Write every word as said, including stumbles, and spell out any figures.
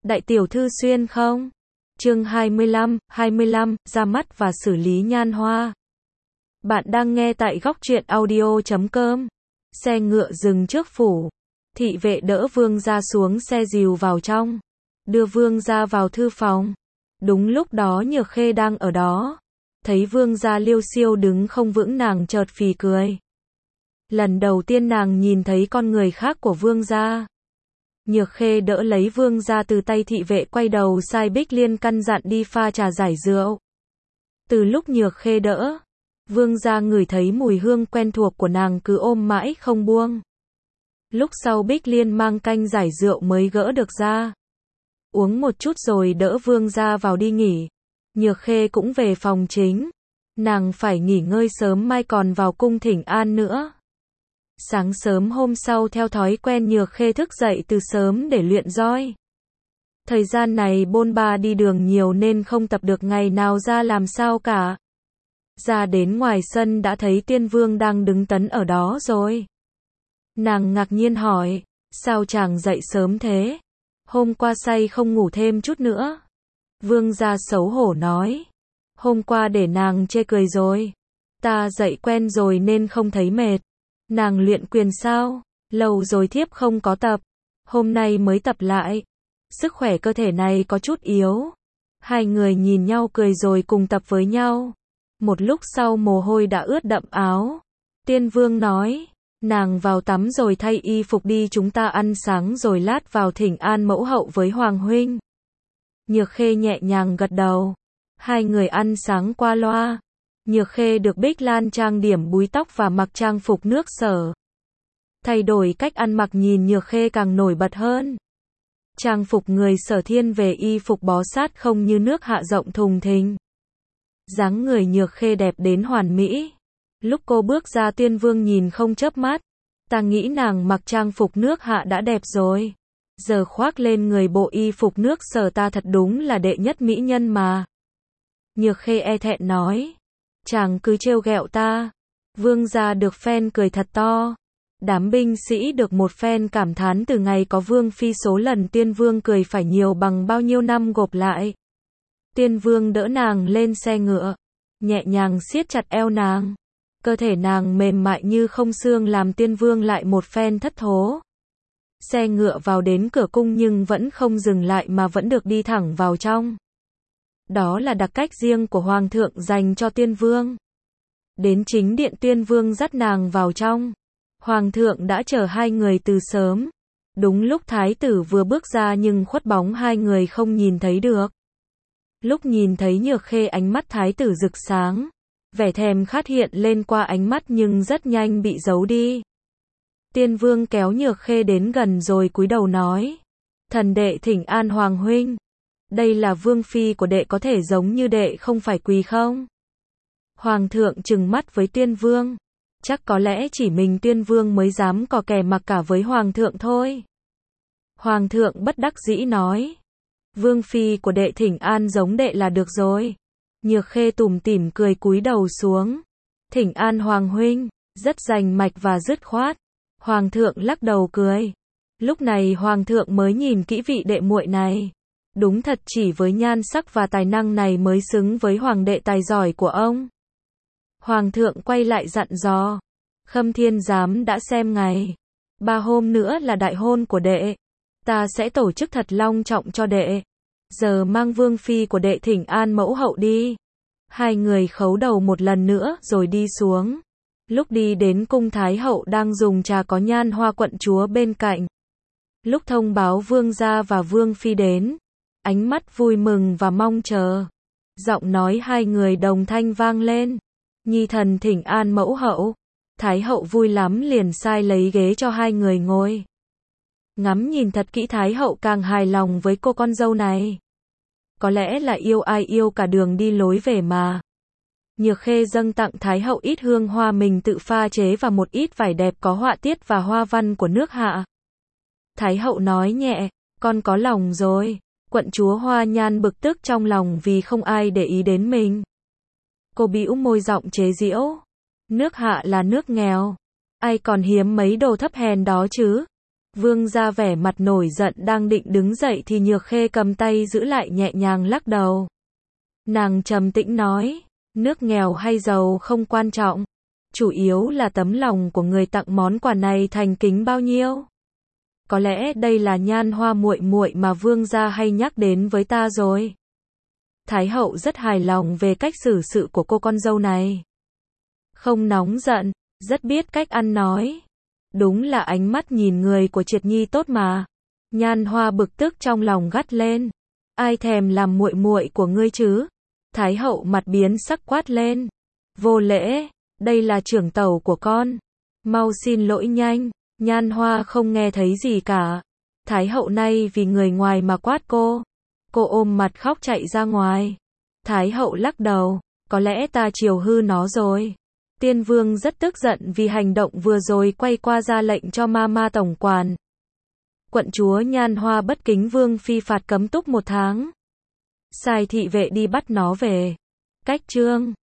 Đại tiểu thư xuyên không? Chương hai mươi lăm, hai mươi lăm, ra mắt và xử lý nhan hoa. Bạn đang nghe tại góc truyện audio chấm com. Xe ngựa dừng trước phủ. Thị vệ đỡ vương gia xuống xe dìu vào trong. Đưa vương gia vào thư phòng. Đúng lúc đó Nhược Khê đang ở đó. Thấy vương gia liêu xiêu đứng không vững, nàng chợt phì cười. Lần đầu tiên nàng nhìn thấy con người khác của vương gia. Nhược Khê đỡ lấy vương gia từ tay thị vệ, quay đầu sai Bích Liên căn dặn đi pha trà giải rượu. Từ lúc Nhược Khê đỡ, vương gia ngửi thấy mùi hương quen thuộc của nàng cứ ôm mãi không buông. Lúc sau Bích Liên mang canh giải rượu mới gỡ được ra. Uống một chút rồi đỡ vương gia vào đi nghỉ. Nhược Khê cũng về phòng chính. Nàng phải nghỉ ngơi sớm, mai còn vào cung thỉnh an nữa. Sáng sớm hôm sau, theo thói quen Nhược Khê thức dậy từ sớm để luyện roi. Thời gian này bôn ba đi đường nhiều nên không tập được ngày nào ra làm sao cả. Ra đến ngoài sân đã thấy Tiên Vương đang đứng tấn ở đó rồi. Nàng ngạc nhiên hỏi, sao chàng dậy sớm thế? Hôm qua say không ngủ thêm chút nữa? Vương gia xấu hổ nói, hôm qua để nàng chê cười rồi. Ta dậy quen rồi nên không thấy mệt. Nàng luyện quyền sao? Lâu rồi thiếp không có tập. Hôm nay mới tập lại. Sức khỏe cơ thể này có chút yếu. Hai người nhìn nhau cười rồi cùng tập với nhau. Một lúc sau mồ hôi đã ướt đậm áo. Tiên Vương nói, nàng vào tắm rồi thay y phục đi, chúng ta ăn sáng rồi lát vào thỉnh an mẫu hậu với Hoàng huynh. Nhược Khê nhẹ nhàng gật đầu. Hai người ăn sáng qua loa. Nhược Khê được Bích Lan trang điểm búi tóc và mặc trang phục nước Sở. Thay đổi cách ăn mặc nhìn Nhược Khê càng nổi bật hơn. Trang phục người Sở thiên về y phục bó sát không như nước Hạ rộng thùng thình. Dáng người Nhược Khê đẹp đến hoàn mỹ. Lúc cô bước ra Tiên Vương nhìn không chớp mắt. Ta nghĩ nàng mặc trang phục nước Hạ đã đẹp rồi. Giờ khoác lên người bộ y phục nước Sở ta thật đúng là đệ nhất mỹ nhân mà. Nhược Khê e thẹn nói. Chàng cứ trêu ghẹo ta. Vương gia được phen cười thật to. Đám binh sĩ được một phen cảm thán, từ ngày có Vương phi số lần Tiên Vương cười phải nhiều bằng bao nhiêu năm gộp lại. Tiên Vương đỡ nàng lên xe ngựa, nhẹ nhàng siết chặt eo nàng. Cơ thể nàng mềm mại như không xương làm Tiên Vương lại một phen thất thố. Xe ngựa vào đến cửa cung nhưng vẫn không dừng lại mà vẫn được đi thẳng vào trong. Đó là đặc cách riêng của Hoàng thượng dành cho Tiên Vương. Đến chính điện, Tiên Vương dắt nàng vào trong. Hoàng thượng đã chờ hai người từ sớm. Đúng lúc thái tử vừa bước ra nhưng khuất bóng hai người không nhìn thấy được. Lúc nhìn thấy Nhược Khê, ánh mắt thái tử rực sáng. Vẻ thèm khát hiện lên qua ánh mắt nhưng rất nhanh bị giấu đi. Tiên Vương kéo Nhược Khê đến gần rồi cúi đầu nói. Thần đệ thỉnh an Hoàng huynh. Đây là Vương phi của đệ, có thể giống như đệ không phải quỳ không? Hoàng thượng trừng mắt với Tiên Vương. Chắc có lẽ chỉ mình Tiên Vương mới dám cò kè mặc cả với Hoàng thượng thôi. Hoàng thượng bất đắc dĩ nói. Vương phi của đệ thỉnh an giống đệ là được rồi. Nhược Khê tủm tỉm cười cúi đầu xuống. Thỉnh an Hoàng huynh, rất rành mạch và dứt khoát. Hoàng thượng lắc đầu cười. Lúc này Hoàng thượng mới nhìn kỹ vị đệ muội này. Đúng thật chỉ với nhan sắc và tài năng này mới xứng với hoàng đệ tài giỏi của ông. Hoàng thượng quay lại dặn dò. Khâm Thiên Giám đã xem ngày. Ba hôm nữa là đại hôn của đệ. Ta sẽ tổ chức thật long trọng cho đệ. Giờ mang Vương phi của đệ thỉnh an mẫu hậu đi. Hai người khấu đầu một lần nữa rồi đi xuống. Lúc đi đến cung, Thái hậu đang dùng trà, có Nhan Hoa quận chúa bên cạnh. Lúc thông báo Vương gia và Vương phi đến, ánh mắt vui mừng và mong chờ. Giọng nói hai người đồng thanh vang lên. Nhi thần thỉnh an mẫu hậu. Thái hậu vui lắm liền sai lấy ghế cho hai người ngồi. Ngắm nhìn thật kỹ, Thái hậu càng hài lòng với cô con dâu này. Có lẽ là yêu ai yêu cả đường đi lối về mà. Nhược Khê dâng tặng Thái hậu ít hương hoa mình tự pha chế và một ít vải đẹp có họa tiết và hoa văn của nước Hạ. Thái hậu nói nhẹ, con có lòng rồi. Quận chúa Hoa Nhan bực tức trong lòng vì không ai để ý đến mình. Cô bĩu môi giọng chế giễu. Nước Hạ là nước nghèo. Ai còn hiếm mấy đồ thấp hèn đó chứ? Vương gia vẻ mặt nổi giận đang định đứng dậy thì Nhược Khê cầm tay giữ lại nhẹ nhàng lắc đầu. Nàng trầm tĩnh nói, nước nghèo hay giàu không quan trọng, chủ yếu là tấm lòng của người tặng món quà này thành kính bao nhiêu. Có lẽ đây là Nhan Hoa muội muội mà vương gia hay nhắc đến với ta rồi. Thái hậu rất hài lòng về cách xử sự của cô con dâu này. Không nóng giận, rất biết cách ăn nói. Đúng là ánh mắt nhìn người của Triệt Nhi tốt mà. Nhan Hoa bực tức trong lòng gắt lên. Ai thèm làm muội muội của ngươi chứ? Thái hậu mặt biến sắc quát lên. Vô lễ, đây là trưởng tẩu của con. Mau xin lỗi nhanh. Nhan Hoa không nghe thấy gì cả. Thái hậu nay vì người ngoài mà quát cô. Cô ôm mặt khóc chạy ra ngoài. Thái hậu lắc đầu. Có lẽ ta chiều hư nó rồi. Tiên vương rất tức giận vì hành động vừa rồi, quay qua ra lệnh cho ma ma tổng quản. Quận chúa Nhan Hoa bất kính vương phi phạt cấm túc một tháng. Sai thị vệ đi bắt nó về. Cách chương